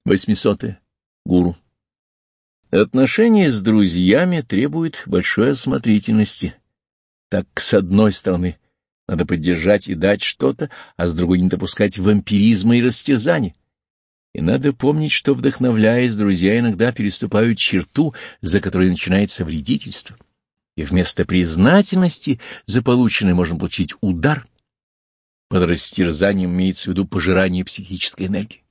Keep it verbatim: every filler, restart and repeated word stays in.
Восьмисотое. Гуру. Отношения с друзьями требуют большой осмотрительности, так как, с одной стороны, надо поддержать и дать что-то, а с другой не допускать вампиризма и растерзания. И надо помнить, что, вдохновляясь, друзья иногда переступают черту, за которой начинается вредительство, и вместо признательности за полученное можно получить удар. Под растерзанием имеется в виду пожирание психической энергии.